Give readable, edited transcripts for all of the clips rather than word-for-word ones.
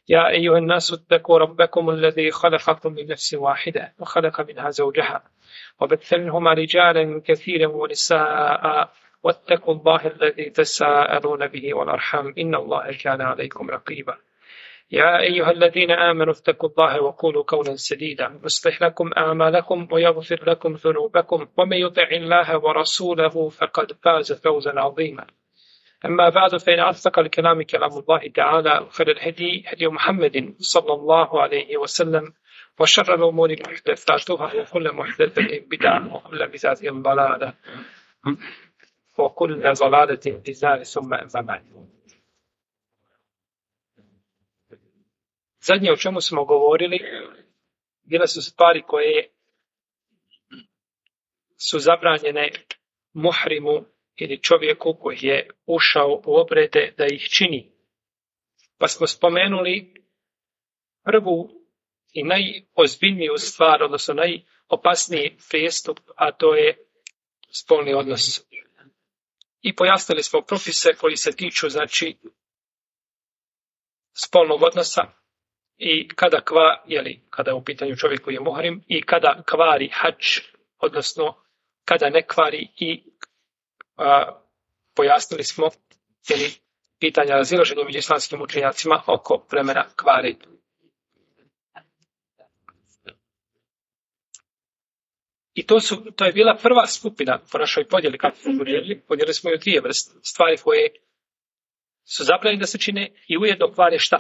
يا أيها الناس اتقوا ربكم الذي خلقكم من نفس واحدة وخلق منها زوجها وبث منهما رجالا كثيرا ونساء واتقوا الله الذي تساءلون به والأرحام إن الله كان عليكم رقيبا يا أيها الذين آمنوا اتقوا الله وقولوا قولا سديدا يصلح لكم أعمالكم ويغفر لكم ذنوبكم ومن يطع الله ورسوله فقد فاز فوزا عظيما أما بعد فإن أصدق الكلام كلام الله تعالى وخير الهدي هدي محمد صلى الله عليه وسلم وشر الأمور محدثاتها وكل محدثة بدعة وكل بدعة ضلالة وكل ضلالة في النار ثم أما بعد. Zadnje o čemu smo govorili bile su stvari koje su zabranjene muhrimu ili čovjeku koji je ušao u obrede da ih čini. Pa smo spomenuli prvu i najozbiljniju stvar, odnosno najopasniji prijestup, a to je spolni odnos. I pojasnili smo propise koji se tiču, znači, spolnog odnosa i kada je u pitanju čovjek koji je muhrim i kada kvari hadž, odnosno kada ne kvari i pojasnili smo pitanja razilaženja među islamskim učenjacima oko vremena kvarenja. I to je bila prva skupina po našoj podjeli, kako smo podijeli smo ju dvije vrste stvari koje su zabranjene da se čine i ujedno kvare šta?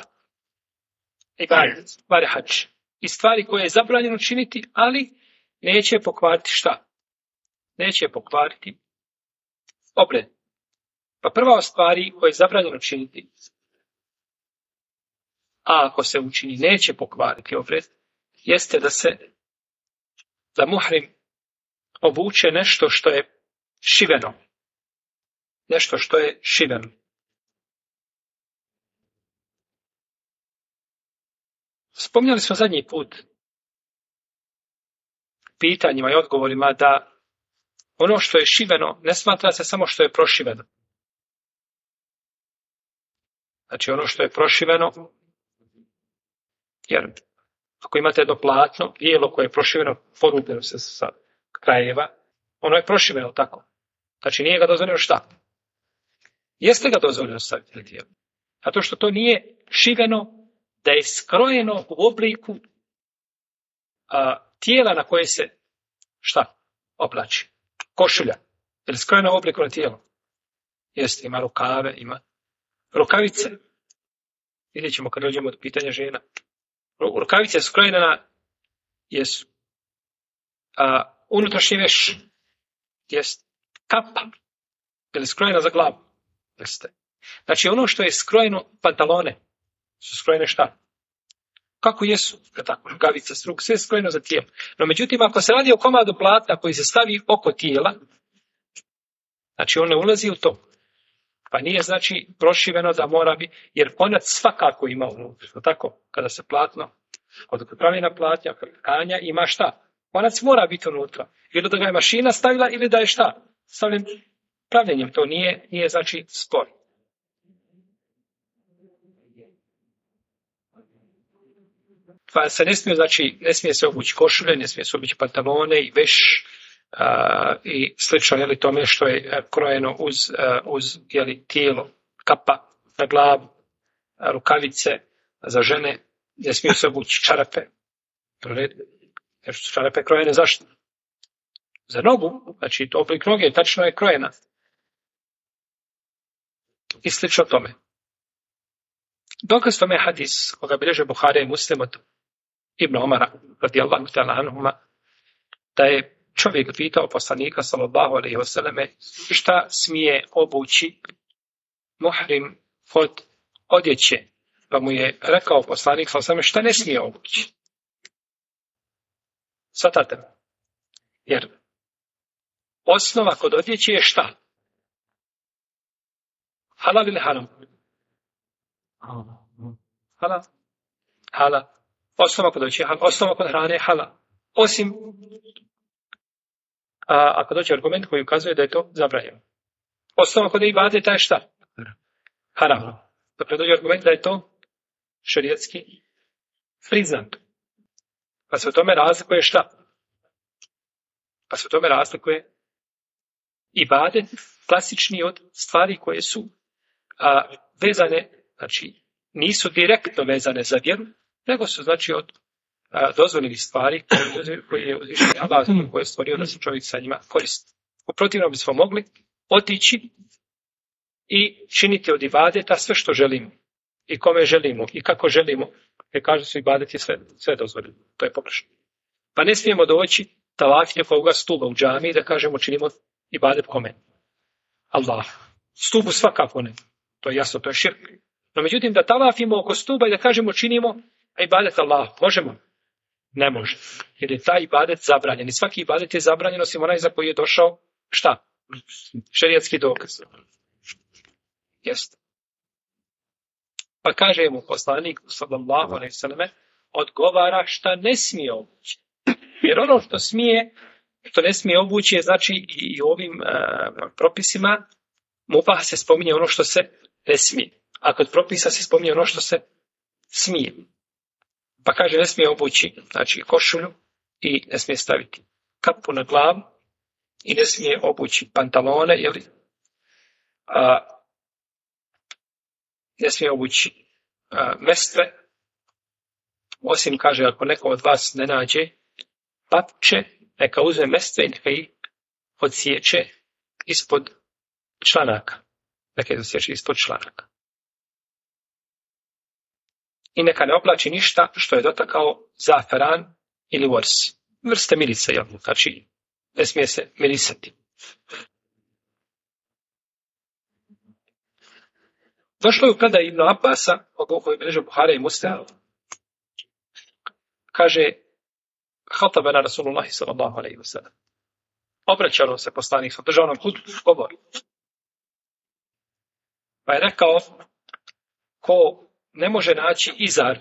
Kvare hadž. I stvari koje je zabranjeno činiti, ali neće pokvariti šta? Neće pokvariti obred. Pa prva od stvari koje je zabranjeno činiti, a ako se učini neće pokvariti obred, jeste da muhrim obuče nešto što je šiveno. Nešto što je šiveno. Spominjali smo zadnji put pitanjima i odgovorima da ono što je šiveno ne smatra se samo što je prošiveno. Znači ono što je prošiveno, jer ako imate jedno platno, bijelo koje je prošiveno, podupljeno se sa krajeva, ono je prošiveno tako. Znači nije ga dozvoljeno šta? Jeste ga dozvoljeno staviti na tijelo? Zato što to nije šiveno, da je skrojeno u obliku tijela na koje se šta? Oblači. Košulja. Je li skrojena u obliku na tijelo? Jeste, ima rukave, ima rukavice. Vidjet ćemo kad dođemo do pitanja žena. Rukavice su skrojene jesu. Unutrašnji veš. Jest. Kapa. Je li skrojena za glavu? Jeste. Znači ono što je skrojeno, pantalone su skrojene šta? Kako jesu? Tako, rukavica, struk, sve je skrojeno za tijelo. No međutim, ako se radi o komadu platna koji se stavi oko tijela, znači on ne ulazi u to. Pa nije znači prošiveno da mora biti, jer konac svakako ima unutra. Tako, kada se platno, od pravljena platnja, tkanja, ima šta? Konac mora biti unutra. Ili da ga je mašina stavila, ili da je šta? Stavljen pravljenjem. To nije znači spor. Pa se ne smije se obući košulje, ne smije se obući pantalone i veš i slično, jeli, tome što je krojeno uz jeli, tijelo, kapa na glavu, rukavice za žene, ne smije se obući čarape. Jer su čarape krojene zašto? Za nogu, znači oblik noge tačno je krojena. I slično tome. Dokaz tome je hadis koga bilježe Buhari i Muslim od Ibn Omara, radijallahu ta'ala anhuma, da je čovjek pitao poslanika, sallallahu alejhi ve selleme, šta smije obući muhrim od odjeće. Pa mu je rekao poslanik, sallallahu alejhi ve selleme, šta ne smije obući. Svatate. Jer osnova kod odjeće je šta? Halal ili haram? Halal. Osnova kod odjeće je halal. Osnova kod hrane je halal. Osim ako dođe argument koji ukazuje da je to zabranjeno. Osnova kod ibadeta je šta? Haram. Dakle, dođe argument da je to šerijatski priznato. Pa se u tome razlikuje šta? Pa se u tome razlikuje ibadet klasični od stvari koje su vezane, znači nisu direktno vezane za vjeru, nego su znači od dozvoljenih stvari koje je uzvišeni Allah koje je stvorio da se čovjek sa njima koristi. U protivnom bismo mogli otići i činiti od ibadeta sve što želimo i kome želimo i kako želimo, jer kažu su ibadet je sve dozvoljeno. To je pogrešno. Pa ne smijemo doći tavafiti oko ovoga stuba u džamiji da kažemo činimo ibadet kome? Allah. Stubu svakako ne. To je jasno, to je širk. No međutim da tavafimo oko stuba i da kažemo činimo ibadet Allah. Možemo? Ne može. Jer je taj ibadet zabranjen. I svaki ibadet je zabranjen osim onaj za koji je došao šta? Šerijatski dokaz. Jeste. Pa kaže mu poslanik sallallahu alejhi ve selleme odgovara šta ne smije obući. Jer ono što smije, što ne smije obući je znači i ovim propisima mubah se spominje ono što se ne smije. A kod propisa se spominje ono što se smije. Pa kaže ne smije obući znači košulju i ne smije staviti kapu na glavu i ne smije obući pantalone, jeli? Ne smije obući mestve, osim kaže ako neko od vas ne nađe papče, neka uzme mestve i neka ih odsjeće ispod članaka. Neka ih odsjeće ispod članaka. I neka ne oblači ništa što je dotakao zaferan ili vors. Vrste mirisa, jel? Znači, ne smije se mirisati. Došlo je u predaj Ibn Abbasa, koji bilježi Buhari i Muslim, kaže, hatabena Rasulullahi sallallahu alejhi ve sellem. Obraćao se poslanik, držao nam hudbu, govor. Pa je rekao, ko ne može naći izar,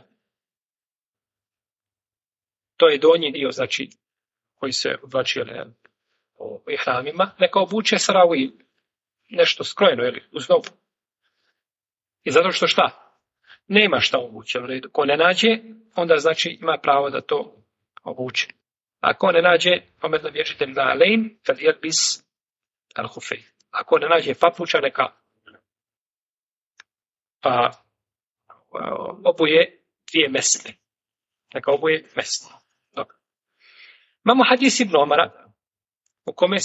to je donji dio, znači, koji se oblači o ihramima, neka obuče sarawi, nešto skrojeno, ili uz nogu. I zato što šta? Nema šta obuće. Ko ne nađe, onda znači ima pravo da to obuče. Ako ne nađe, pametno vječite na lejn, kad je bis al-hufej. Ako ne nađe papuča, neka obuje dvije mesne. Neka obuje mesne. Dobro. Imamo hadis Ibn Omara, u kome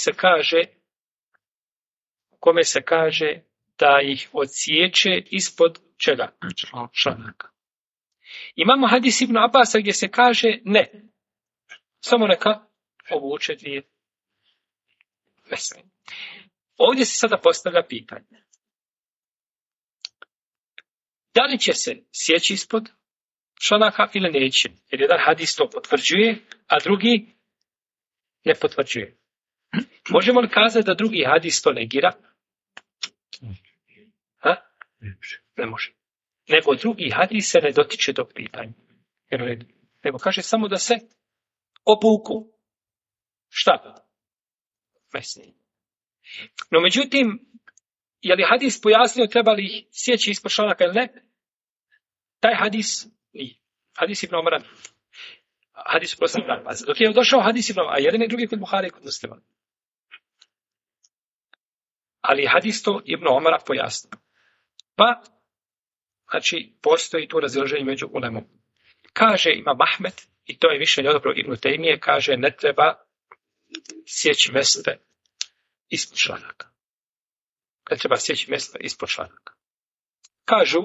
se kaže da ih odsjeće ispod čega? Članaka. Imamo hadis Ibn Abasa gdje se kaže ne. Samo neka obuče dvije mesne. Ovdje se sada postavlja pitanje. Da li će se sjeći ispod članaka ili neće? Jer jedan hadis to potvrđuje, a drugi ne potvrđuje. Možemo li kazati da drugi hadis to negira? Ne može. Nego drugi hadis se ne dotiče tog pitanja. Nego kaže samo da se obuku. Šta? Mesni. No međutim, je li hadis pojasnio treba li ih sjeći ispod članaka ili ne? Taj hadis nije. Hadis Ibn Omara. Hadis prosim Ibn Abbas. Dok je došao hadis Ibn Omara, a jedan i drugi kod Buhari i kod Muslima. Ali hadis to Ibn Omara pojasnio. Pa, znači, postoji tu razilaženje među ulemom. Kaže Imam Ahmed, i to je mišljenje odobro Ibn Tejmije, kaže ne treba sjeći mestve ispod članaka. Ne treba sjeći mestve ispod članaka. Kažu,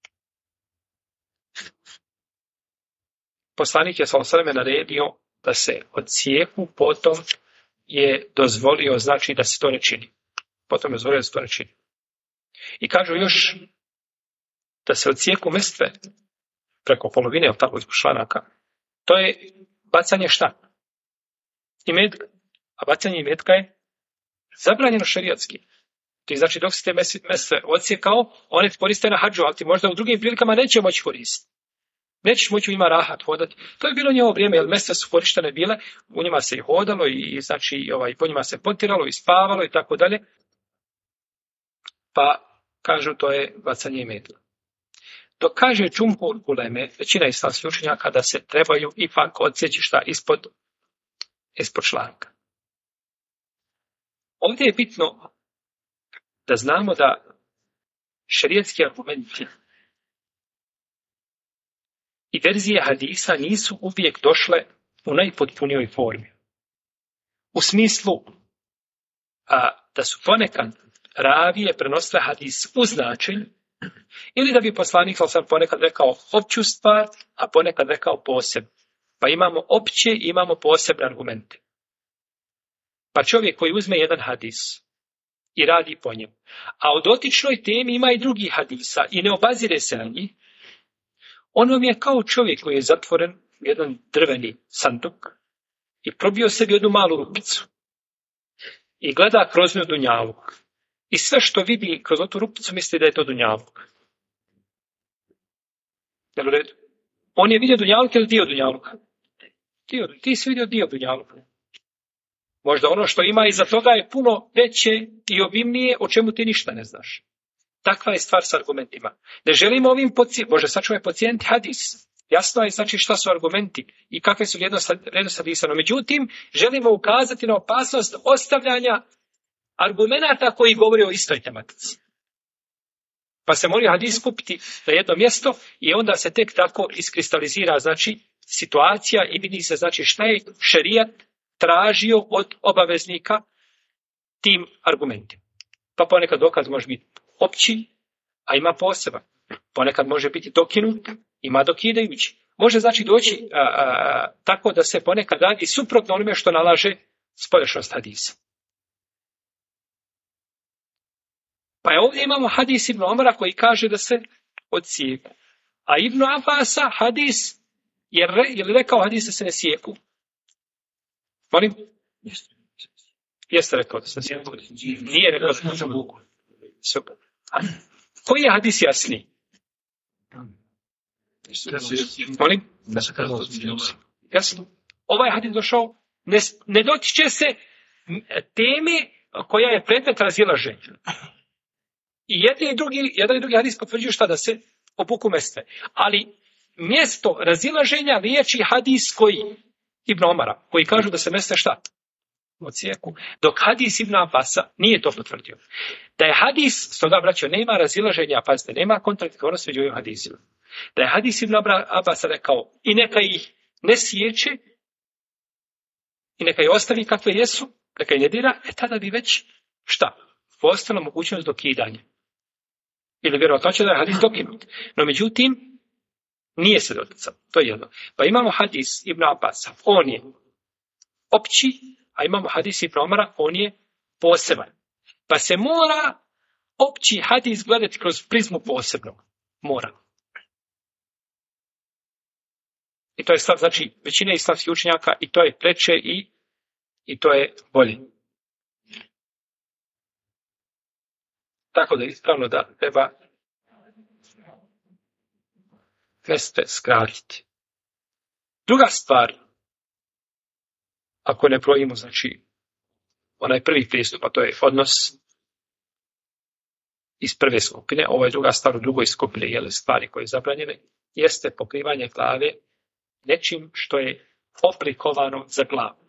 poslanik je sallallahu alejhi ve sellem naredio da se odsjeku, potom je dozvolio, znači da se to ne čini. Potom je dozvolio da se to ne čini. I kažu još da se odsjeku mestve preko polovine, ili tako ispod članaka, to je bacanje šta? Imetka. A bacanje imetka je zabranjeno šerijatski. Ti znači dok si te mestve odsjekao, one koriste na hadžu, ali ti možda u drugim prilikama neće moći koristiti. Nećeš moći u njima rahat hodati. To je bilo njevo vrijeme, jer mestve su korištene bile, u njima se i hodalo i znači po njima se potiralo i spavalo i tako dalje. Pa kažu to je bacanje imetka. Dok kaže džumhur uleme, većina islamskih učenjaka da se trebaju ipak odsjeći šta ispod članka. Ovdje je bitno da znamo da šerijatski argumenti i verzije hadisa nisu uvijek došle u najpotpunijoj formi. U smislu da su ponekad ravije prenosile hadis u značenju, ili da bi poslanik sam ponekad rekao opću stvar, a ponekad rekao posebno. Pa imamo opće i imamo posebne argumente. Pa čovjek koji uzme jedan hadis i radi po njemu, a o dotičnoj temi ima i drugih hadisa i ne obazire se na njih, on vam je kao čovjek koji je zatvoren u jedan drveni sanduk i probio sebi jednu malu rupicu i gleda kroz nju dunjaluk. I sve što vidi kroz tu rupicu misli da je to dunjaluk. Jel u redu? On je vidio dunjaluk ili dio dunjaluka? Ti si vidio dio dunjaluka. Možda ono što ima iza toga je puno veće i obimnije, o čemu ti ništa ne znaš. Takva je stvar s argumentima. Ne želimo ovim može sačuvati pacijenti hadis. Jasno je znači šta su argumenti i kakve su rednost hadisa. No, međutim, želimo ukazati na opasnost ostavljanja argumenata koji govore o istoj tematici. Pa se mora hadis skupiti na jedno mjesto i onda se tek tako iskristalizira znači situacija i vidi se znači šta je šerijat tražio od obaveznika tim argumentima. Pa ponekad dokaz može biti opći, a ima poseban. Ponekad može biti dokinut, ima dokidajući. Može znači doći tako da se ponekad radi suprotno onome što nalaže spoljašnost hadisa. Pa je ovdje imamo hadis Ibn Omara koji kaže da se odsijeku. A Ibn Abasa hadis je li rekao hadis da se ne sijeku? Molim? Jeste rekao da se ne sijeku. Nije rekao da se ne vuku. Super. Koji je hadis jasniji? Molim? Jasno. Ovaj hadis došao, ne dotiče se teme koja je predmet razilaženja. I jedan i drugi hadis potvrđuju šta da se obuku mjeste. Ali mjesto razilaženja liječi hadis koji Ibn Omara, koji kažu da se mjeste šta? Odsjeku. Dok hadis Ibn Abasa nije to potvrdio. Da je hadis, stoga braćo, nema razilaženja, pazite, nema kontradiktornosti među ovim hadisima. Da je hadis Ibn Abasa rekao i neka ih ne sjeće i neka ih ostavi kakve jesu, neka ih ne dira, tada bi već šta? Postala mogućnost dokidanja. Ili vjerojatno će da je hadis dokinut. No međutim, nije se doticao. To je jedno. Pa imamo hadis Ibn Abasa. On je opći, a imamo hadis Ibn Omara. On je poseban. Pa se mora opći hadis gledati kroz prizmu posebnog. Mora. I to je stav, znači, većina islamskih učenjaka i to je preče i to je bolje. Tako da je ispravno da treba mjeste skratiti. Druga stvar, ako ne brojimo, znači, onaj prvi pristup, a to je odnos iz prve skupine, ovo je druga stvar u drugoj skupine, jele stvari koje je zabranjene, jeste pokrivanje glave nečim što je oblikovano za glavu.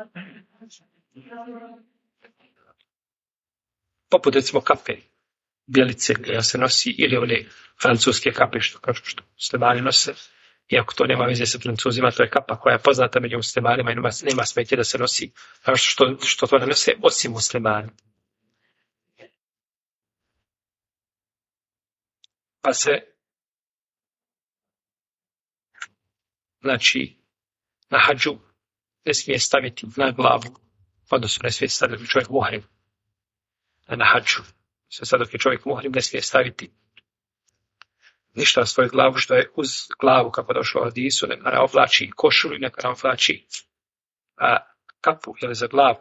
Poput recimo kape, bijelice koja se nosi ili one francuske kape što kažu što muslimani nose. Iako to nema veze sa Francuzima, to je kapa koja je poznata među muslimanima i nema smetje da se nosi što to ne nose osim muslimani. Pa se znači na hadžu ne smije staviti na glavu, odnosno ne smije staviti čovjek muhrim na hadžu. Sad dok je čovjek muhrim ne smije staviti ništa na svoju glavu što je uz glavu kako došlo u hadisu, neka oblači košulju i neka oblači kapu ili za glavu.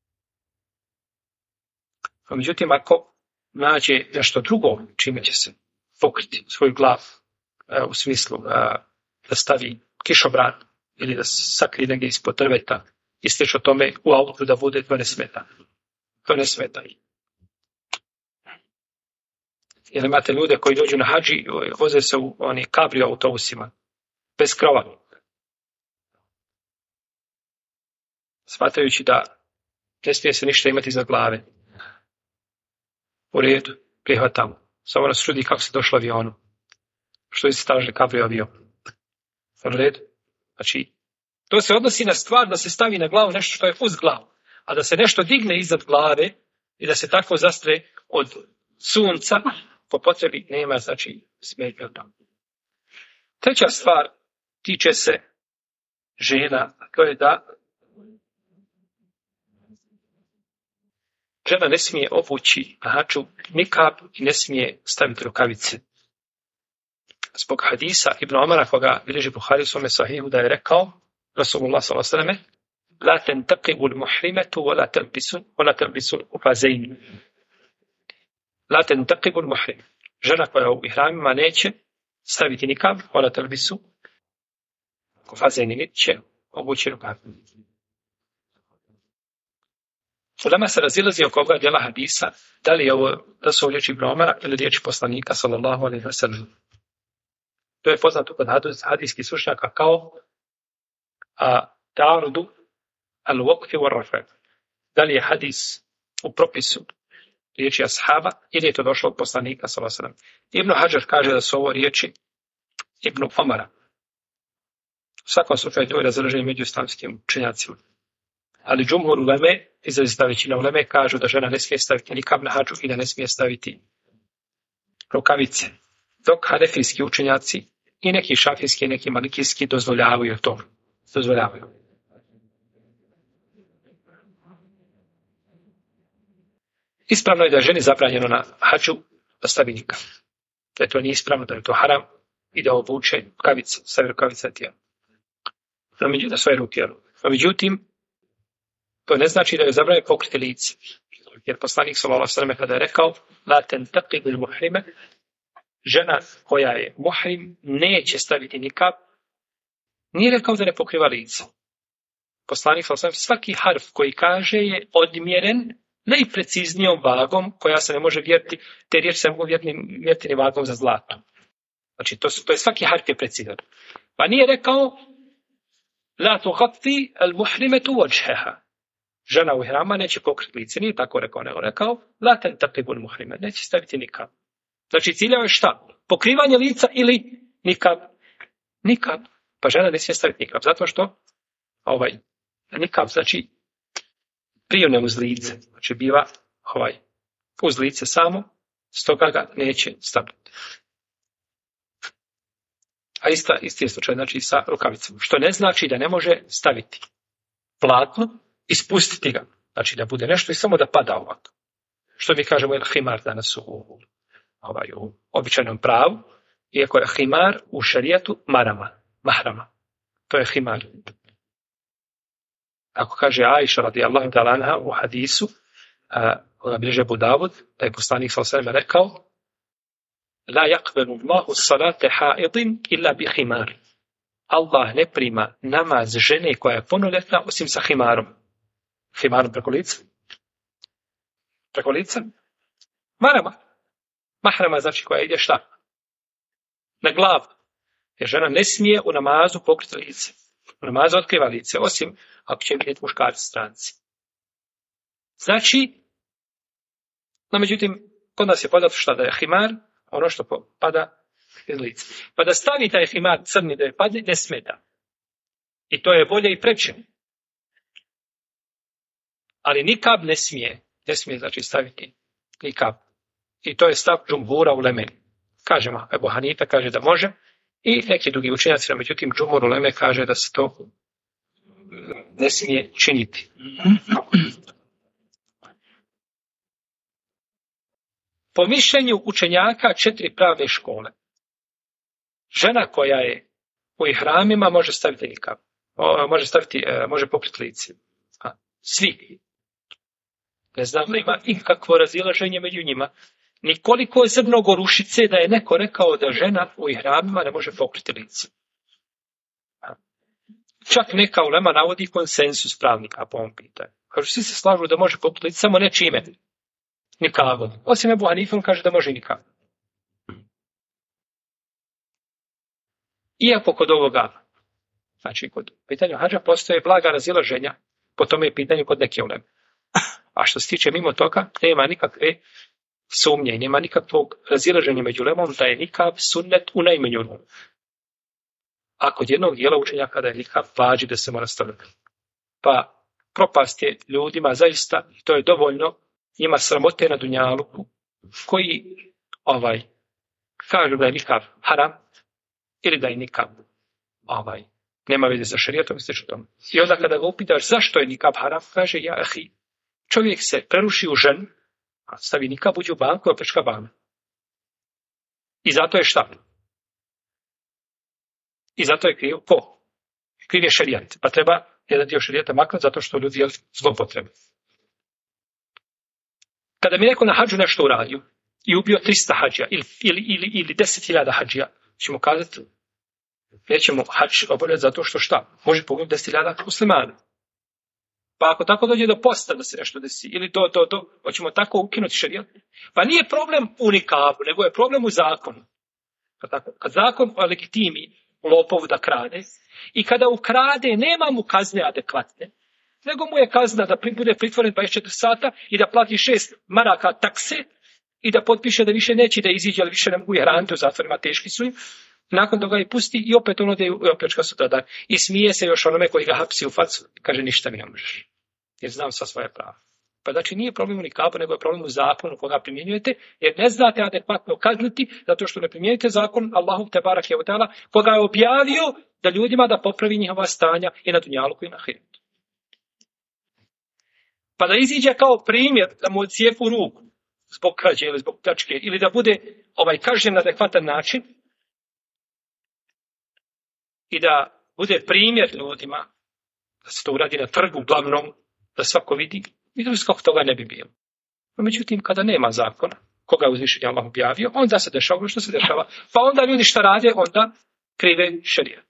A međutim, ako nađe nešto drugo čime će se pokriti svoju glavu, u smislu da stavi kišobran ili da sakrije negdje ispod drveta i slično tome u autu da bude, to ne smeta. To ne smeta. Jer imate ljude koji dođu na hadži, voze se u oni kabrio autobusima, bez krova. Smatrajući da ne smije se ništa imati za glave. U redu, prihvatamo. Samo nas čudi kako se došlo avionu. Što je se tražili kabrio avion. U redu. Znači, to se odnosi na stvar da se stavi na glavu nešto što je uz glavu. A da se nešto digne iznad glave i da se tako zastre od sunca, po potrebi nema, znači, smetnje od toga. Treća stvar tiče se žena, to je da žena ne smije obući na hadžu nikab i ne smije staviti rukavice. Zbog hadisa Ibn Omara, koga bilježi Buhari u svome sahihu, da je rekao Rasulullah s.a.v. La tentaqibu l-muhrimetu wala telbisu ufazein. La tentaqibu l-muhrim. Žena koja u ihramima neće staviti nikab, wala telbisu ufazein, će obući rukavice. Ulema se razilazi oko ovoga djela hadisa, da li je ovo, da su ovo riječi Ibn Omara ili riječi poslanika, sallallahu alejhi ve sellem. To je poznato kod hadijskih stručnjaka kao ta'arudu al-waqfi wal-rafa'. Da li je hadis u propisu riječi ashaba ili je to došlo od poslanika, sallallahu alejhi ve sellem. Ibn Hadžar kaže da su ovo riječi Ibn Omara. U svakom slučaju to je razilaženje među islamskim učenjacima. Ali džumhur uleme, izrazita većina uleme, kažu da žena ne smije staviti nikab na hadžu i da ne smije staviti rukavice. Dok hanefijski učenjaci i neki šafijski i neki malikijski dozvoljavaju to. Dozvoljavaju. Ispravno je da je ženi zabranjeno na hadžu da stavi nikab. Da je to nije ispravno, da je to haram i da obuče rukavice, stavi rukavice na tijelo. Na svoje ruke. Međutim, to ne znači da je zabranjeno pokriti lice. Jer poslanik sallallahu alejhi ve sellem kada je rekao la tentaqib al-muhrime, žena koja je muhrim neće staviti nikab, nije rekao da ne pokriva lice. Poslanik sallallahu alejhi ve sellem svaki harf koji kaže je odmjeren najpreciznijom vagom koja se ne može mjeriti, te riječi se mogu mjeriti ni vagom za zlato. Znači to je svaki harf je precizan. Pa nije rekao la tughatti al-muhrimatu wajhaha. Žena u ihrama neće pokriti lice, nije tako rekao, nego rekao la tentaqibul muhrime, neće staviti nikab. Znači ciljao je šta? Pokrivanje lica ili nikab? Nikab. Pa žena ne smije staviti nikab, zato što nikab znači prijune uz lice, znači biva uz lice samo, stoga ga neće staviti. A isti je slučaj znači sa rukavicom, što ne znači da ne može staviti platno i spustiti ga. Znači da bude nešto i samo da pada ovako. Što mi kažemo je himar danas u običajnom pravu, iako je himar u šarijetu mahrama. To je himar. Ako kaže Aisha radijallahu ta'ala anha u hadisu, koga bilježi Abu Davud, da je poslanik sallallahu alejhi ve sellem rekao la yaqbalu Allahu salate haidin illa bi himar. Allah ne prima namaz žene koja je punoljetna osim sa himarom. Himarom preko lica. Preko lica. Mahrama znači koja ide šta? Na glavu. Jer žena ne smije u namazu pokriti lice. U namazu otkriva lice, osim ako će vidjeti muškarci stranci. Znači, no međutim, kod nas je podato šta da je himar, ono što pada iz lice. Pa da stavi taj himar crni da je padne, ne smeta. I to je bolje i preče. Ali nikab ne smije znači staviti nikab. I to je stav džumhura uleme. Kažemo, Ebu Hanife kaže da može i neki drugi učenjaci, međutim džumhur uleme kaže da se to ne smije činiti. Po mišljenju učenjaka 4 pravne škole, žena koja je u ihramima može staviti nikab. Može pokriti lice. Svi. Ne znam da ima ikakvo razilaženje među njima. Nikoliko je zrno gorušice da je neko rekao da žena u ihramima ne može pokriti lice. Čak neka ulema navodi konsensus pravnika po ovom pitanju. Kažu, svi se slažu da može pokriti lice, samo ne čime. Nikabom. Osim Ebu Hanife, on kaže da može nikabom. Iako kod ovoga, znači kod pitanja hadža postoje blaga razilaženja, po tome je pitanje kod neke uleme. A što se tiče mimo toga, nema nikakve sumnje, nema nikakvog razilaženja među ulemom da je nikab sunnet u najmanju ruku. A kod jednog dijela učenjaka da je nikab vađib da se mora staviti. Pa propast je ljudima zaista, to je dovoljno, ima sramote na dunjaluku, koji kažu da je nikab haram ili da je nikab nema veze sa šerijatom i slično tome. I onda kada ga upitaš zašto je nikab haram, kaže ja ahi, čovjek se preruši u ženu, a stavi nikab, uđe u banku i opljačka banku. I zato je šta? I zato je kriv ko? Kriv je šerijat. Pa treba jedan dio šerijata maknuti zato što ljudi zlopotrebe. Kada mi neko na hadžu nešto uradio i ubio 300 hadžija ili 10.000 hadžija, ćemo kazati nećemo hadž obavljati zato što šta? Može poginuti 10.000 muslimana. Pa ako tako dođe do posta da se nešto desi, ili hoćemo tako ukinuti šerijat. Pa nije problem u nikabu, nego je problem u zakonu. Kad zakon legitimi lopovu da krade, i kada ukrade, nema mu kazne adekvatne, nego mu je kazna da bude pritvoren 24 sata i da plati 6 maraka takse i da potpiše da više neće da iziđe, ali više ne mogu je hraniti u zatvorima, teški su im. Nakon toga i pusti i opet ono da je opljačka sutradan. I smije se još onome koji ga hapsi u facu. Kaže, ništa mi ne možeš. Jer znam sva svoje prava. Pa znači nije problem u nikabu, nego je problem u zakonu koga primjenjujete, jer ne znate adekvatno kazniti, zato što ne primjenjujete zakon Allahu te barake ve taala, koga je objavio da ljudima da popravi njihova stanja i na dunjaluku i na ahiretu. Pa da iziđe kao primjer da mu odcijepu ruku zbog krađe ili zbog pljačke, ili da bude kažnjen na adekvatan način, i da bude primjer ljudima, da se to uradi na trgu uglavnom, da svako vidi, vidjeli su kako toga ne bi bilo. No, međutim, kada nema zakona, koga je uzvišeni Allah objavio, onda se dešava ono što se dešava. Pa onda ljudi šta rade, onda krive šerijat.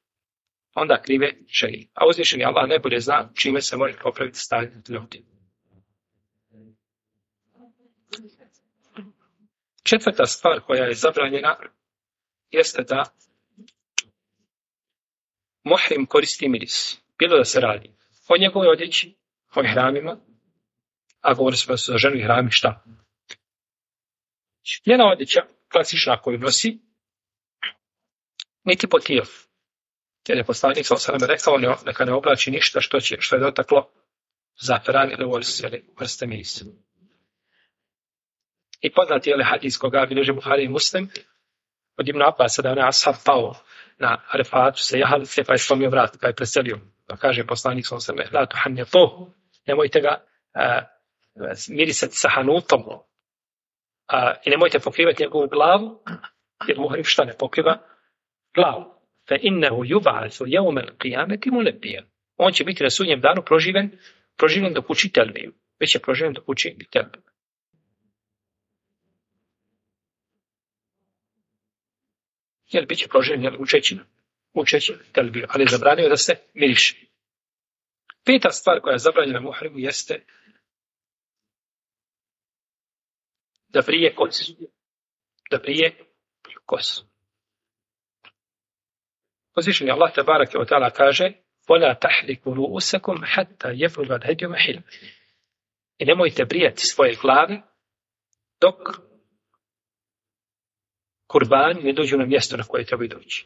A uzvišeni Allah najbolje zna čime se može popraviti stanje ljudi. Četvrta stvar koja je zabranjena jeste da muhrim koristi miris. Bilo da se radi o njegovoj odjeći, o ihramima, a govori se za ženu ihrami šta? Njena odjeća, klasična koju nosi, niti po tijelu. Jer je poslanik s.a.v. rekao neka ne oblači ništa što je dotaklo zaferan ili vrste mirisa. I poznati je hadis koga bilježi Buhari i Muslim od Ibn Abbasa da je onaj ashab pao na Arefatu se jahalice pa je slomio vrat pa je preselio. Pa kaže poslanik s.a.v. la tuhanne to, nemojte ga mirisati sa hanutom i nemojte pokrivati njegovu glavu, jer muhrim šta ne pokriva? Glavu. Fa innehu yub'athu yawm al-qiyamati mulabbiyan. On će biti na sudnjem danu proživen dok uči telbiju. Već je proživen dok uči telbiju. Jer bit će proživen učeći telbiju, ali je zabranio da se miriše. Peta stvar koja je zabranjena muhrimu jeste da brije kosu. Uzvišeni Allah te barake ve taala kaže: "Wala tahliku ru'usakum hatta yafruga al-hadyu mahil." I nemojte brijati svoje glave dok kurbani ne dođu na mjesto na koje trebaju doći.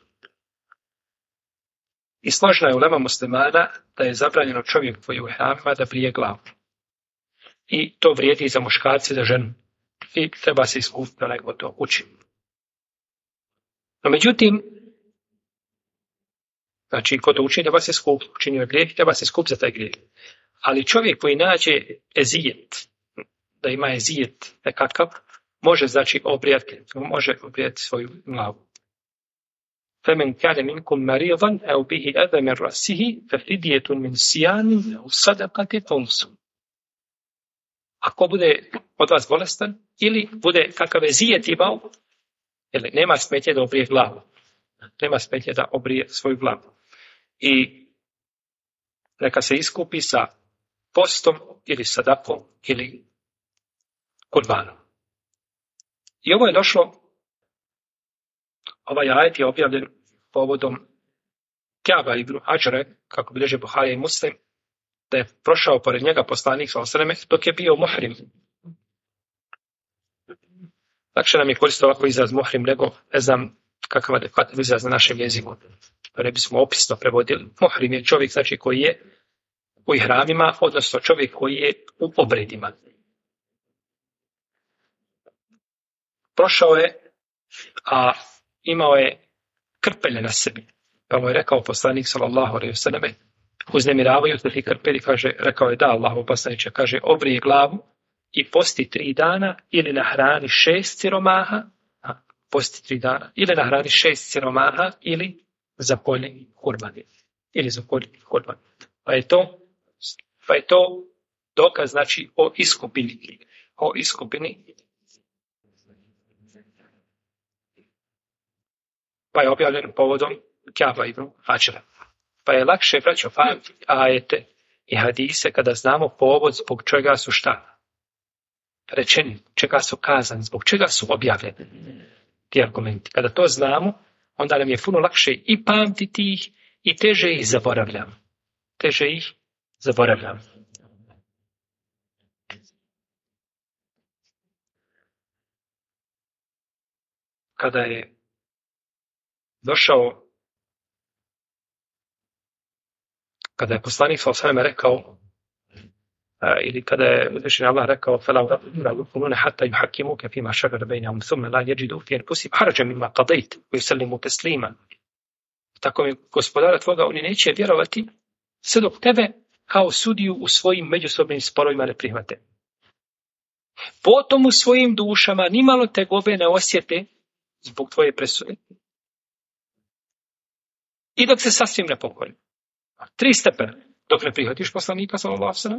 I složna je ulema muslimana da je zabranjeno čovjek koji je u ihramima da brije glavu. I to vrijedi i za muškarce, za ženu. I treba se iskupiti da nego to uči. No međutim, znači, ko to učini, treba se skupiti. Učinio je grijeh, treba se skupiti za taj grijeh. Ali čovjek koji nađe ezijet, da ima ezijet nekakav, može obrijati svoju glavu. فَمَنْ كَانَ مِنْكُمْ مَرِيضًا أَوْ بِهِ أَذًى مِنْ رَأْسِهِ فَفِدْيَةٌ مِنْ صِيَامٍ أَوْ صَدَقَةٍ أَوْ نُسُكٍ. Ako bude od vas bolestan ili bude kakav ezijet imao, jer nema smetje da obrije glavu. Nema smetje da obrije svoju glavu. I neka se iskupi sa postom ili sadakom ili kurbanom. I ovo je došlo, ovaj ajet je objavljen povodom Kjaba ibn Adžre, kako bilježe Buharija i Muslim, da je prošao pored njega poslanik sallallahu alejhi ve sellem dok je bio muhrim. Lakše nam je koristiti ovako izraz muhrim nego, ne znam kakav adekvatan izraz na našem jeziku. To ne bismo opisno prevodili. Muhrim je čovjek znači koji je u ihramima, odnosno čovjek koji je u obredima. Prošao je, a imao je krpelje na sebi. Pa mu je rekao poslanik sallallahu alejhi ve sellem, uznemiravaju te ti krpelji, rekao je da, Allahov poslaniče, kaže, obrije glavu i posti 3 dana ili nahrani 6 siromaha, posti 3 dana, ili nahrani 6 siromaha, ili zapolji kurban. Ili zapolji kurban. Pa je to dokaz, znači, o iskupini. Pa je objavljen povodom Kjaba ibn Adžra. Pa je lakše, braćo, pamtiti ajete i hadise kada znamo povod zbog čega su šta rečeni, čega su kazani, zbog čega su objavljeni ti argumenti. Kada to znamo, onda nam je puno lakše i pamtiti ih i teže ih zaboravljam. Kada je poslanik sallallahu alejhi ve sellem rekao, ili kada je uzvišeni Allah rekao فَلَا يُؤْمِنُونَ حَتَّى يُحَكِّمُوكَ فِيمَا شَجَرَ بَيْنَهُمْ ثُمَّ لَا يَجِدُوا فِي أَنفُسِهِمْ حَرَجًا مِمَّا قَضَيْتَ وَيُسَلِّمُوا تَسْلِيمًا. Tako mi gospodara tvoga, oni neće vjerovati sve dok tebe kao sudiju u svojim međusobnim sporovima ne prihvate. Potom u svojim dušama nimalo tegobe ne osjete zbog tvoje presude. I dok se sasvim ne pokori. 3 stepena. Dok ne prihvatiš poslanika, sallallahu alejhi ve sellem,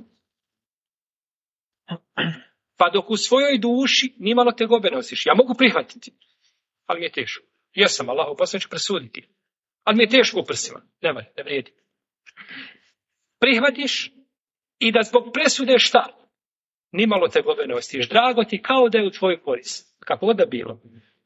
pa dok u svojoj duši nimalo tegobe ne osjetiš. Ja mogu prihvatiti, ali mi je teško. Jesam, Allahov poslanik će presuditi, ali mi je teško u prsima. Ne vrijedi. Prihvatiš i da zbog presude šta? Nimalo tegobe ne osjetiš. Drago ti kao da je u tvoj korist. Kako god da bilo.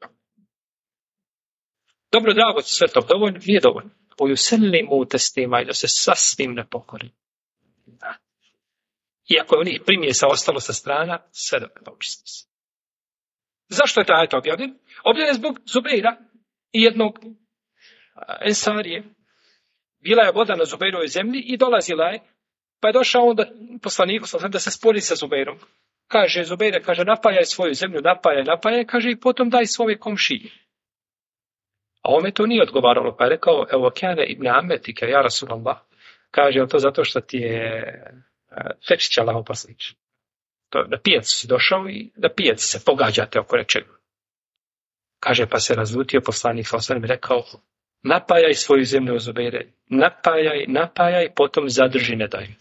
Dobro, drago ti sve to. Dovoljno? Nije dovoljno. Ujusellimu teslima i da se sasvim ne pokori. Iako je onih primjesa ostalo sa strana, sve dok ne očisti se. Zašto je taj ajet objavljen? Objavljen je zbog Zubeira i jednog Ensarije. Bila je voda na Zubeirovoj zemlji i dolazila je, pa je došao onda poslanik da se spori sa Zubeirom. Kaže Zubeire, napajaj svoju zemlju, napajaj, kaže i potom daj svoje komšije. A ome to nije odgovaralo, pa je rekao, evo kane ibn Ametika, ja Rasulallah, kaže, to zato što ti je Fečić Allahov poslaniče. Na pijacu si došao i na pijaci se pogađate oko nečega. Kaže, pa se razljutio poslanik sallallahu alejhi ve sellem i rekao, napajaj svoju zemlju, Zubeire, napajaj, potom zadrži, ne daj.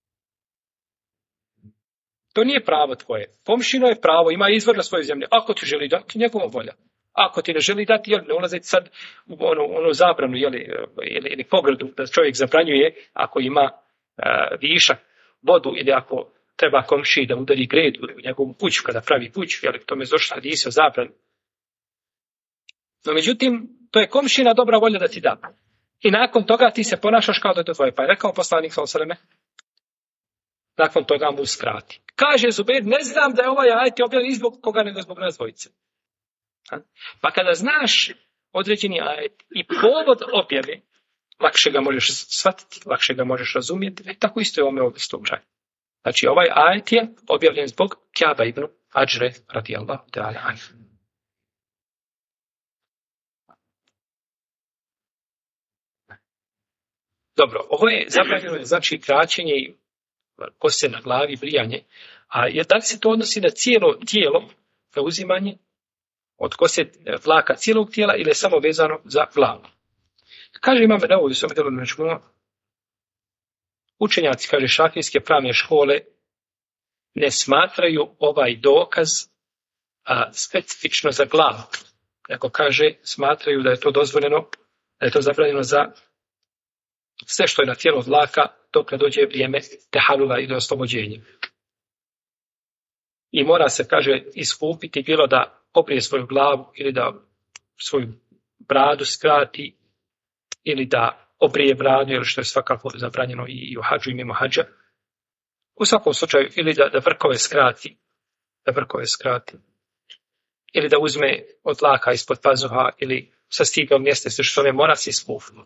To nije pravo tvoje. Komšino je pravo, ima izvor na svojoj zemlji. Ako ti želi dati, njegova volja. Ako ti ne želi dati, ne ulaziti sad u onu zabranu ili pogradu da čovjek zabranjuje ako ima višak vodu ili ako treba komšiji da udari gredu u njegovu kuću kada pravi kuću, to me došlo hadisi o zabrani. No međutim, to je komšina dobra volja da ti da. I nakon toga ti se ponašaš kao da je to tvoje. Pa je rekao poslanik sallallahu alejhi ve sellem, nakon toga mu uskrati. Kaže Zubeir, ne znam da je ovaj ajet objavljen zbog koga nego zbog nas dvojice. Pa kada znaš određeni ajet i povod objave, lakše ga možeš shvatiti, lakše ga možeš razumjeti, tako isto je ovdje slučaj. Znači ovaj ajet je objavljen zbog Kjaba ibn Adžre radijallahu ta'ala anhu. Dobro, ovo je zabranjeno, znači kraćenje i kose na glavi, brijanje, a da li se to odnosi na cijelo tijelo, preuzimanje od kose vlaka cijelog tijela ili je samo vezano za glavu? Kaže imam Nevevi u svom djelu Međmu', učenjaci, kaže šafijske pravne škole, ne smatraju ovaj dokaz specifično za glavu. Neko kaže, smatraju da je to dozvoljeno, da je to zabranjeno za sve što je na tijelu vlaka dok ne dođe vrijeme tehalula ili oslobođenja. I mora se, kaže, iskupiti bilo da obrije svoju glavu ili da svoju bradu skrati ili da obrije bradu, ili što je svakako zabranjeno i u hadžu i mimo hadža. U svakom slučaju, ili da brkove skrati, ili da uzme od dlaka ispod pazuha, ili sa stidnog mjesta, što ne mora se iskufiti.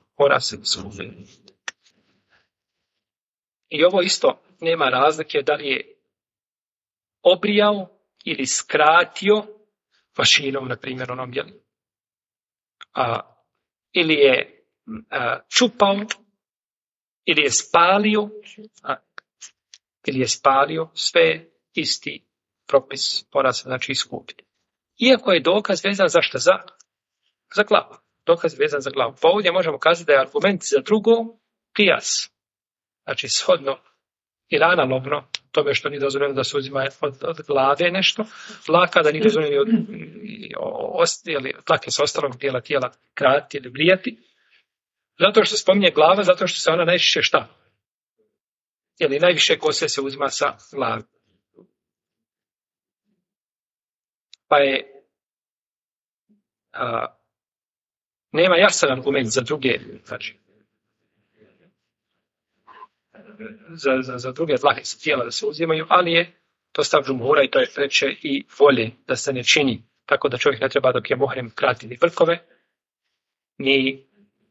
I ovo isto nema razlike da li je obrijao ili skratio mašinom, na primjer, onom ili je čupao, ili je spalio, sve isti propis mora se znači iskupiti. Iako je dokaz vezan za šta? Za glavu. Dokaz je vezan za glavu. Pa ovdje možemo kazati da je argument za drugo qiyas. Znači shodno ili analogno tome što nije dozvoljeno da se uzima od glave nešto, dlaka da nije dozvoljeno dlake sa ostalog dijela tijela kratiti ili brijati. Zato što se spominje glava, zato što se ona najčešće šta? Ili najviše kose se uzima sa glave. Pa je nema jasan argument za druge, znači za druge dlake sa tijela da se uzimaju, ali je to stav džumhura i to je preče i volje da se ne čini, tako da čovjek ne treba dok je muhrim krati ni brkove, ni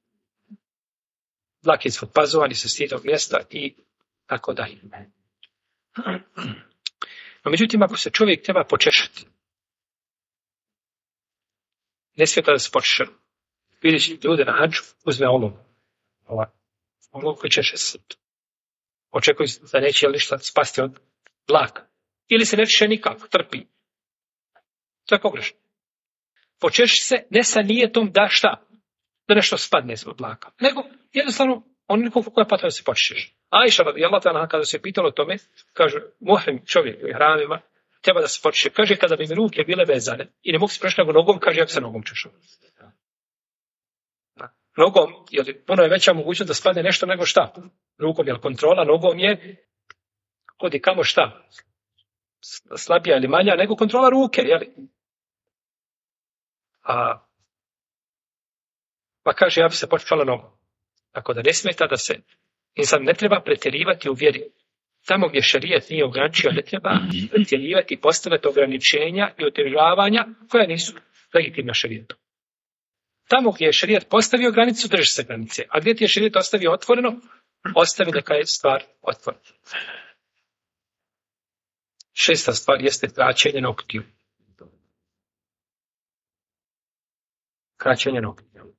dlake ispod pazova, ni sa stidnog mjesta i tako dalje. No međutim, ako se čovjek treba počešati, ne smije da se počeša. Vidiš ljude na hadžu, uzme olovku koji češe se. Očekuju da neće ništa spasti od dlaka. Ili se ne češe nikako, trpi. To je pogrešno. Počeši se ne sa nijetom da šta? Da nešto spadne od dlaka. Nego jednostavno onoliko koja patra da se počešeš. Ajša radijallahu anha kada se pitalo o tome, kaže muhrim čovjek u hramima treba da se počeše. Kaže kada bi mi ruke bile vezane i ne mogu se proći nego nogom, kaže ja bi se nogom češao. Nogom, jer puno je veća mogućnost da spadne nešto nego šta? Rukom, jer kontrola nogom je kod i kamo šta? Slabija ili manja nego kontrola ruke, jeli? Pa kaže, ja bi se počela nogom. Tako da ne smeta da se insan ne treba pretjerivati u vjeri. Tamo gdje šerijat nije ograničio, ne treba pretjerivati i postavljati ograničenja i otežavanja koja nisu legitimna šerijetu. Tamo gdje je šerijat postavio granicu, drži se granice. A gdje ti je šerijat ostavio otvoreno, ostavi neka je stvar otvorena. 6. stvar jeste kraćenje noktiju. Kraćenje noktiju.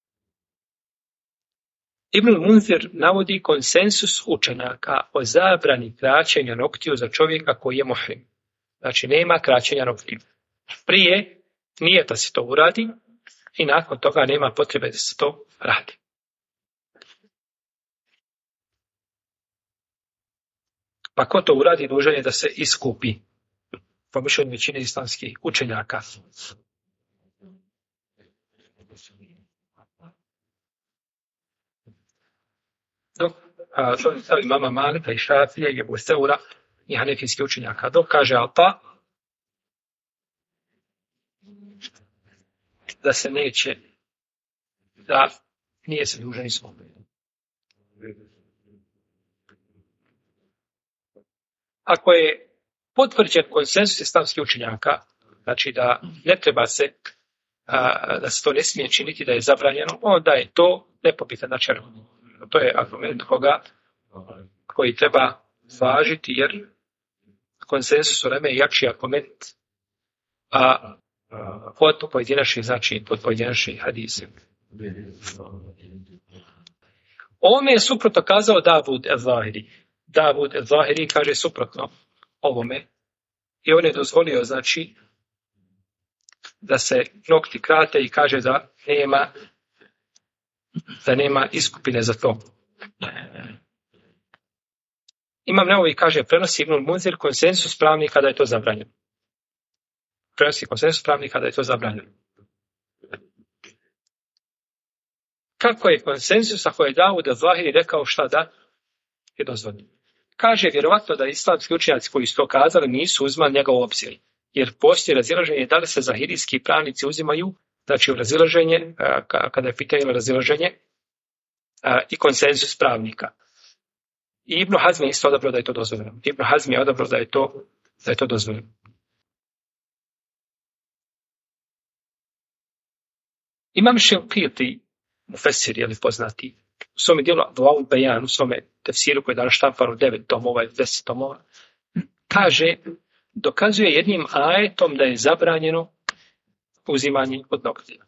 Ibn Munzir navodi konsensus učenjaka o zabrani kraćenja noktiju za čovjeka koji je muhrim. Znači, nema kraćenja noktiju. Prije nijeta se to uradi i nakon toga nema potrebe da se to radi. Pa ko to uradi, dužan je da se iskupi. Po mišljenju većine islamskih učenjaka. Dok imama Malika i Šafije i Ebu Seura i hanefijskih učenjaka. Dok kaže Alta da se neće, da nije se dužan iskupiti. Ako je potvrđen konsenzus islamskih učenjaka, znači da ne treba se, da se to ne smije činiti, da je zabranjeno, onda je to nepobitan načelo. To je argument koji treba važiti, jer konsensus uleme je jači argument od pojedinačnih, znači od pojedinačnih hadisa. Ovome je suprotno kazao Davud el-Zahiri. Davud el-Zahiri kaže suprotno ovome i on je dozvolio, znači, da se nokti krate i kaže da nema iskupine za to. Imam Nevovi kaže, prenosi Ibn Munzir konsensus pravnika da je to zabranjeno. Prenosi konsensus pravnika da je to zabranjeno. Kako je konsensus ako je Davud el-Zahiri rekao šta da je dozvoljeno? Kaže, vjerovatno da islamski učenjaci koji su to kazali nisu uzmali njegov obzir. Jer postoji razilaženje da li se zahirijski pravnici uzimaju, znači u razilaženje, kada je pitanje razilaženje, i konsenzus pravnika. I Ibn Hazm je isto odabrao da je to dozvoljeno. Ibn Hazm je odabrao da je to dozvoljeno. Imam Šenqiti, mufesir, je li poznati, u svome dijelu Advaul Bejan, u svome tefsiru koji je danas štampano 9 tomova ili 10 tomova, kaže, dokazuje jednim ajetom da je zabranjeno uzimanje od noktija.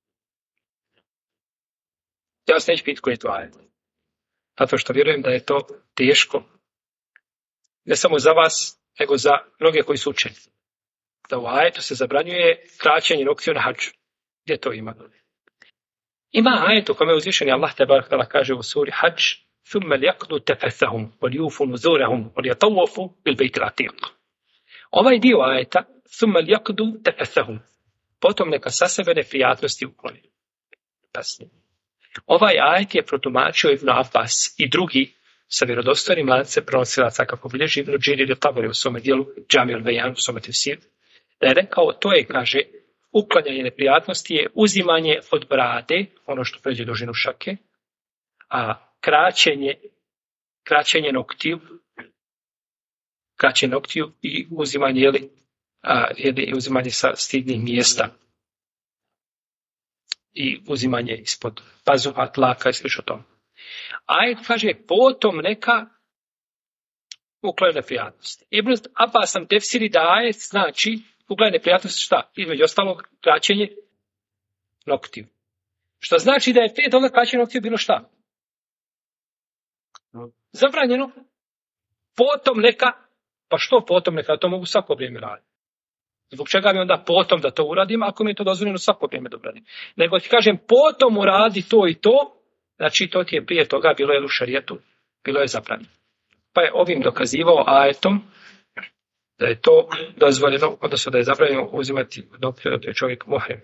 Ja vas neću pitati koji je to ajet. Zato što vjerujem da je to teško. Ne samo za vas, nego za mnoge koji su učeni. Da u ajetu se zabranjuje kraćenje noktiju na hadžu. Gdje to ima? Ima ajet u kome je uzvišeni Allah tebarak tala kaže u suri Hadž ثُمَّ لْيَقْضُوا تَفَثَّهُمْ وَلْيُوفُوا نُذُورَهُمْ وَلْيَطَوَّفُوا بِالْبَيْتِ الْعَتِيقِ. Ovaj dio ajeta ثُمَّ لْيَقْضُوا تَفَثَّهُمْ, potom neka sa sebe neprijatnosti ukloni. Ovaj ajet je protumačio Ibn Abbas i drugi sa vjerodostojnim lancem prenosilaca, kako bilježi Ibn Đarir al-Tabari u svome dijelu Džami al-Bejan u svome tefsiru, da je rekao, to je, kaže, uklanjanje neprijatnosti je uzimanje od brade, ono što pređe dužinu šake, a kraćenje noktiju i uzimanje, uzimanje sa stidnih mjesta i uzimanje ispod pazuha, tlaka i slično tome. Ajet kaže, potom neka uklanja neprijatnosti. Ibn Abbas sam tefsiri da ajet znači uklanja neprijatnosti šta? Između ostalog, kraćenje noktiju. Što znači da je prije toga kraćenje noktiju bilo šta? Zabranjeno. Potom neka, pa što potom neka, to mogu svako vrijeme raditi. Zbog čega mi onda potom da to uradim, ako mi je to dozvoljeno svako vrijeme da uradim. Nego ti kažem, potom uradi to i to, znači to ti je prije toga bilo je u šarijetu, bilo je zabranjeno. Pa je ovim dokazivao ajetom da je to dozvoljeno, odnosno da je zabranjeno uzimati dok je čovjek muhrim.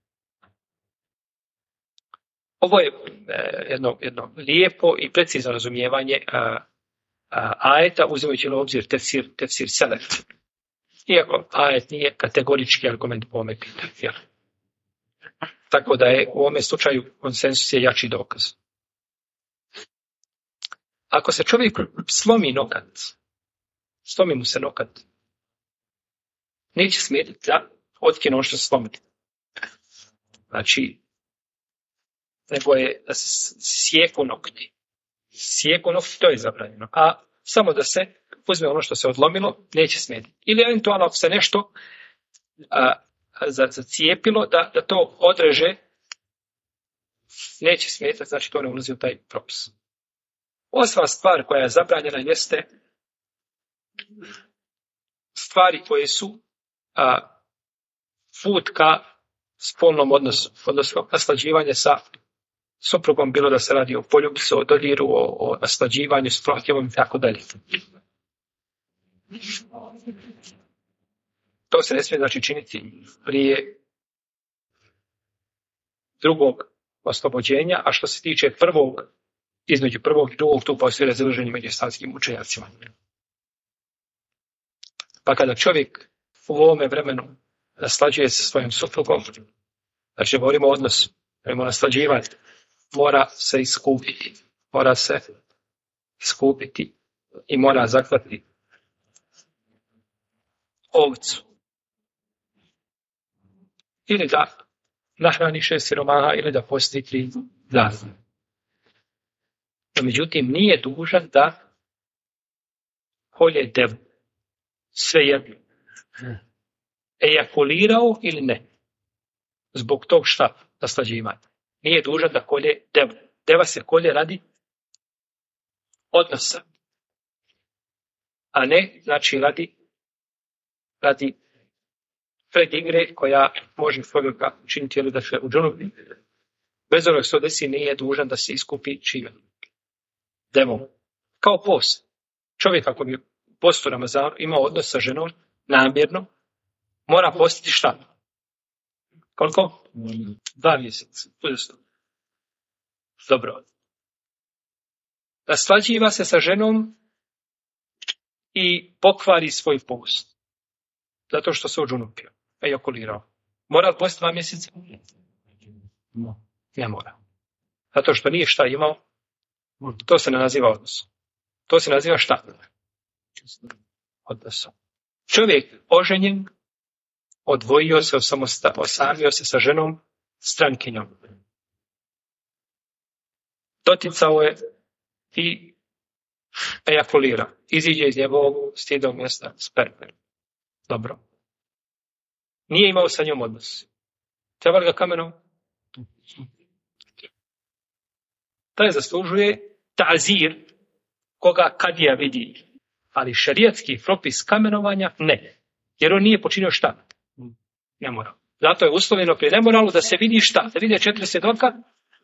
Ovo je jedno lijepo i precizno razumijevanje ajeta, uzimajući u obzir tefsir selef. Iako ajet nije kategorički argument po ovome pitanju. Tako da je u ovome slučaju konsensus je jači dokaz. Ako se čovjek slomi mu se nokat, neće smetiti da otkine ono što se slomiti. Znači, nego je da se sjeku nokti. Sjeku nokti, to je zabranjeno. A samo da se uzme ono što se odlomilo, neće smetiti. Ili eventualno ako se nešto zacijepilo, da to odreže, neće smetiti, znači to ne ulazi u taj propis. Osma stvar koja je zabranjena jeste stvari koje su put ka spolnom odnosu, odnosno naslađivanje sa suprugom, bilo da se radi o poljubicu, o dodiru, o naslađivanju s prohtjevom i tako dalje. To se ne smije znači činiti prije drugog oslobođenja, a što se tiče između prvog i drugog, tu postoji razilaženje među islamskim učenjacima. Pa kada čovjek u ovome vremenu naslađuje se svojim suprugom, znači govorimo o odnosu, govorimo o naslađivanju, mora se iskupiti i mora zaklati ovcu. Ili da nahrani 6 siromaha, ili da posti 3 dana. Međutim, nije dužan da kolje devu. Svejedno. Ejakulirao ili ne. Zbog tog šta? Naslađivanja. Nije dužan da kolje devu. Deva se kolje radi odnosa. A ne, znači radi predigre koja može čovjeka učiniti ili da se u džunubi. Bez onog što desi nije dužan da se iskupi čime. Devom. Kao post. Čovjek ako bi postu Ramazanu imao odnos sa ženom namjerno, mora postiti šta? Koliko? 2 mjeseca. Dobro. Naslađiva se sa ženom i pokvari svoj post. Zato što se udžunupio. Ejakulirao. Mora li postiti 2 mjeseca? Ne mora. Zato što nije šta imao? To se ne naziva odnosom. To se naziva šta? Odnosom. Čovjek oženjen, odvojio se, osamio se sa ženom, strankinjom. Doticao je i ejakulira. Iziđe iz njegovog stidnog mjesta sperme. Dobro. Nije imao sa njom odnos. Treba li ga kamenom? Taj zaslužuje ta'zir koga kadija vidi. Ali šerijatski propis kamenovanja ne. Jer on nije počinio šta? Nemoral. Zato je uslovljeno pri nemoralu da se vidi šta? Da vidi 4 svjedoka?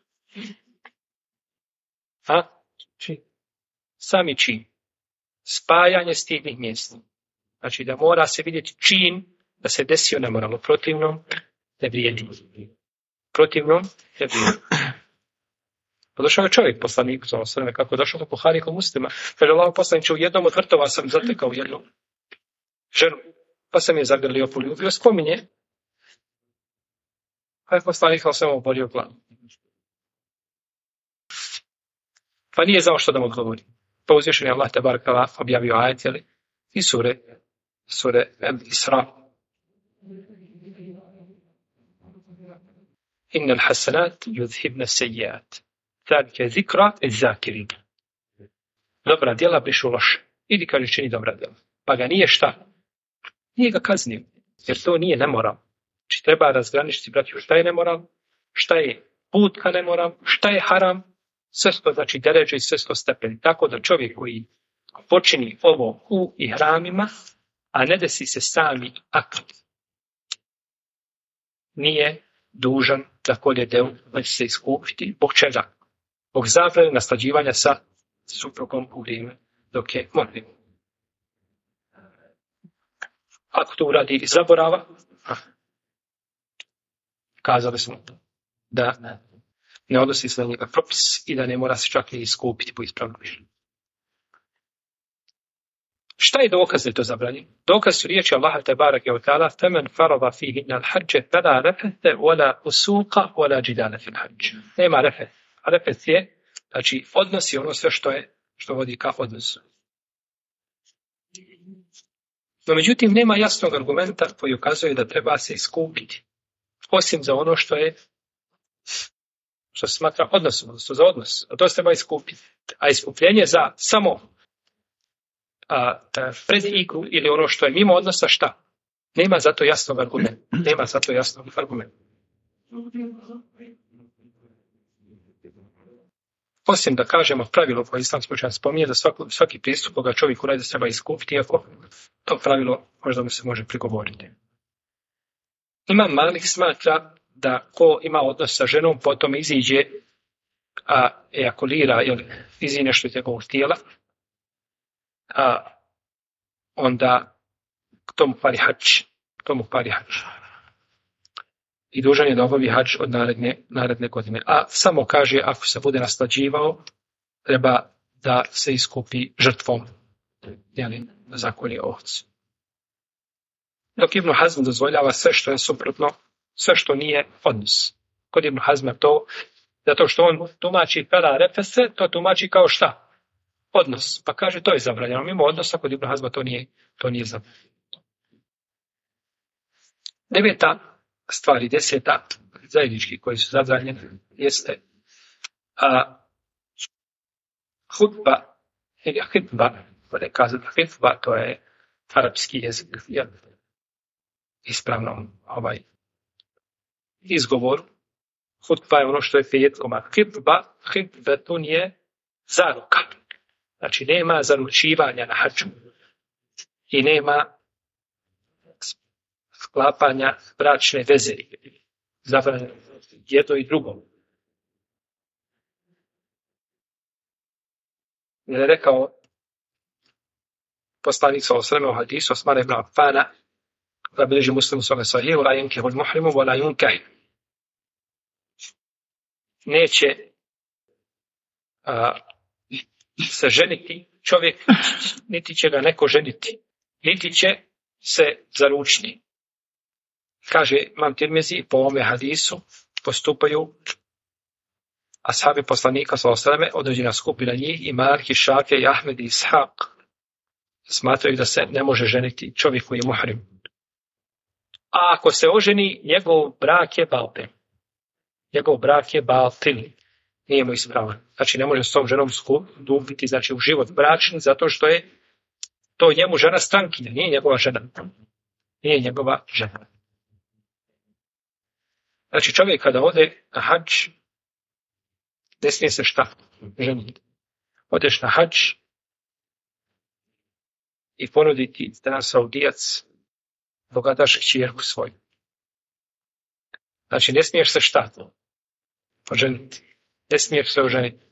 Sami čin. Spajanje stidnih mjesta. Znači da mora se vidjeti čin da se desio nemoral. Protivnom ne vrijedi. Protivnom ne vrijedi. Pa došao je čovjek poslanik, kako je došao do Buhari kod Muslima. Kaže, Allaho poslaniče, u jednom od vrtova sam zatekao jednu ženu, pa sam je zagrlio, poljubio, spominje. Pa je poslanik sam obolio glavu. Pa nije znao što da mu odgovori. Pa uzvišen je Allah tebarekala objavio ajet, i sure Isra. Innal hasanat yudhibna sejjat. Zalike zikra zakirin. Dobra djela brišu loše. Idi kaže čini dobra djela. Pa ga nije šta? Nije ga kaznio. Jer to nije nemoral. Znači treba razgraničiti, brati, šta je nemoral, šta je put ka nemoral, šta je haram, sve sto znači deređe i sve sto stepeni. Tako da čovjek koji počini ovo u ihramima, a ne desi se sami akt, nije dužan da kolje devu, da će se iskupiti. Zbog čega? Zbog zabrane naslađivanja sa suprugom u vrijeme dok je morljiv. Ako to uradi iz zaborava, kazali smo da ne odnosi se na njega propis i da ne mora se čak i iskupiti po ispravnom mišljenju. Šta je dokaz da je to zabranjeno? Dokaz su riječi Allaha tebareke ve taala: "Femen farada fihinna al-hajj fala rafata wala usuqa wala jidala fil hajj." Nema rafet. A rafet je, znači, odnosi ono sve što vodi ka odnosu. No, međutim, nema jasnog argumenta koji ukazuje da treba se iskupiti. Osim za ono što se smatra odnosom, odnosno za odnos. A to se treba iskupiti. A iskupljenje za samo pred igru ili ono što je mimo odnosa, šta? Nema zato jasnog argumenta. Osim da kažemo pravilo koje islamski učenjaci spominje da svaki pristup koga čovjek uradi treba iskupiti, iako to pravilo možda mu se može prigovoriti. Imam Malik smatra da ko ima odnos sa ženom, potom iziđe, ejakulira ili izi nešto iz njegovog tijela, onda tomu pari hadž. I dužan je da obavi hadž od naredne godine. A samo kaže, ako se bude naslađivao, treba da se iskupi žrtvom. Da zakolje ovcu. Dok Ibn Hazm dozvoljava sve što je suprotno, sve što nije odnos. Kod Ibn Hazma to, zato što on tumači fela refese, to tumači kao šta? Odnos. Pa kaže, to je zabranjeno. Mimo odnosa, kod Ibn Hazma to nije zabranjeno. 9. stvar i 10. zajednički koji su zabranjeni jeste hutba ili hitba, bude kazati hitba, to je arapski jezik, ispravnom izgovoru. Hutba je ono što je fijetkom, a hitbetun je zaruka. Znači nema zaručivanja na hadžu i nema sklapanja bračne veze. Zabranjeno jedno i drugo. Je rekao poslanik sallallahu alejhi ve sellem u hadisu Osman ibn Affana, da bilježi Muslim u sahihu, la yankihu al-muhrimu wa la yunkah. Neće se ženiti čovjek, niti će ga neko ženiti, niti će se zaručiti. Kaže Imam Tirmizi, po ovome hadisu postupaju ashabi poslanika sallallahu određena skupina njih i Malik i Šafija i Ahmed i Ishaq smatraju da se ne može ženiti čovjek koji je muhrim. A ako se oženi, njegov brak je batil. Njegov brak je batil. Nije mu ispravan. Znači ne može s tom ženom stupiti znači, u život bračni zato što je to njemu žena strankinja, nije njegova žena. Nije njegova žena. Znači čovjek kada ode na hadž, ne smije se šta ženiti. Odeš na hadž i ponuditi da nas Saudijac bogataš kćerku svoju. Znači ne smiješ se šta oženiti. Ne smiješ se oženiti.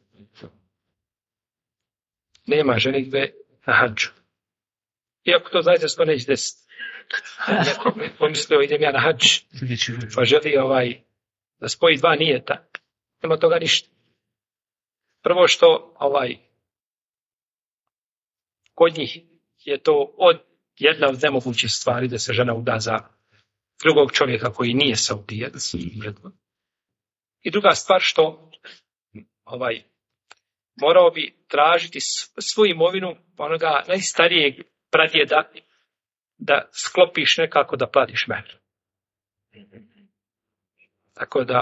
Nema ženitbe na hadžu. Iako to zaista to neće desiti. Neko mi pomislio idem ja na hadž, pa želi da spoji dva nijeta. Nema toga ništa. Prvo što kod njih je to jedna od nemogućih stvari da se žena uda za drugog čovjeka koji nije Saudijac. I druga stvar što morao bi tražiti svu imovinu onoga najstarijeg pradjeda da sklopiš nekako da platiš mehr. Tako da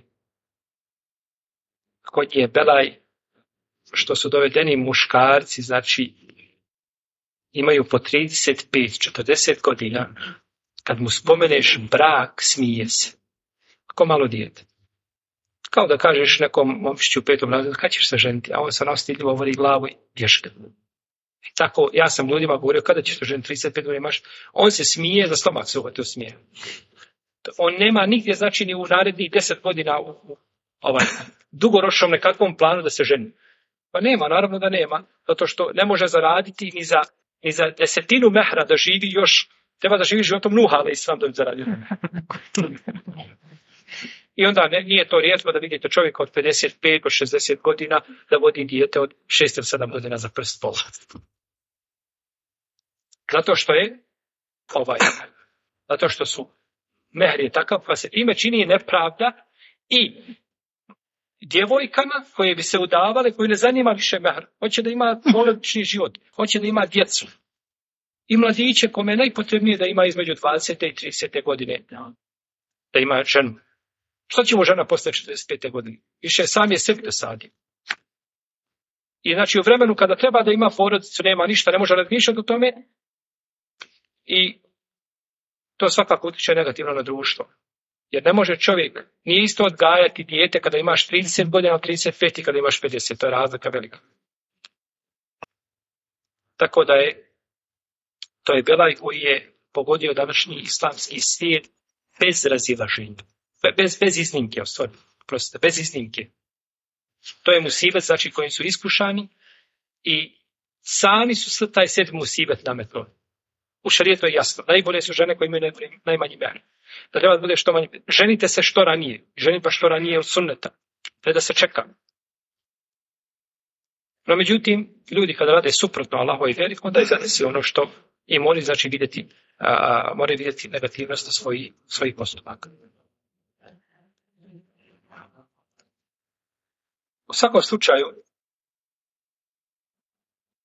kod je belaj što su dovedeni muškarci, znači imaju po 35-40 godina, kad mu spomeneš brak, smije se. Kako malo dijete. Kao da kažeš nekom momčiću u 5. razredu, kad ćeš se ženiti, a on se nastidljivo vodi glavu i bježka. I tako, ja sam ljudima govorio, kada ćeš se ženiti, 35 godina imaš, on se smije, za stomak se to smije. On nema nigdje, znači, ni u narednih 10 godina u dugoročnom nekakvom planu da se ženi. Pa nema, naravno da nema, zato što ne može zaraditi ni za 10 mehra da živi još, treba da živi životom Nuha, ali i sam da bi zaradio. I onda nije to rijetko da vidite čovjeka od 55 do 60 godina da vodi dijete od 6 ili 7 godina za prst pola. Zato što je zato što su mehr je takav pa se ime čini nepravda i djevojkama koje bi se udavale, koje ne zanima više mehr. Hoće da ima porodični život, hoće da ima djecu. I mladiće kome je najpotrebnije da ima između 20. i 30. godine da ima ženu. Što će mu žena posle 45. godine? Više sam je sebi dosadio. I znači u vremenu kada treba da ima porodicu, nema ništa, ne može razmišljati o tome. I to svakako utječe negativno na društvo. Jer ne može čovjek, nije isto odgajati dijete kada imaš 30 godina, 35 i kada imaš 50. To je razlika velika. Tako da to je belaj koji je pogodio današnji islamski svijet bez razilaženja. Bez iznimke, bez iznimke. To je musibet, znači kojim su iskušani i sami su taj sebi musibet nametnuli. U šarijetu je jasno. Najbolje su žene koje imaju najmanji mehr. Da treba da bude što manje. Ženite se što ranije. Ženitba što ranije od sunneta. Ne da se čeka. No međutim, ljudi kada rade suprotno Allahovoj vjeri, onda je zadesi ono što i moraju znači vidjeti negativnost svojih postupaka. U svakom slučaju,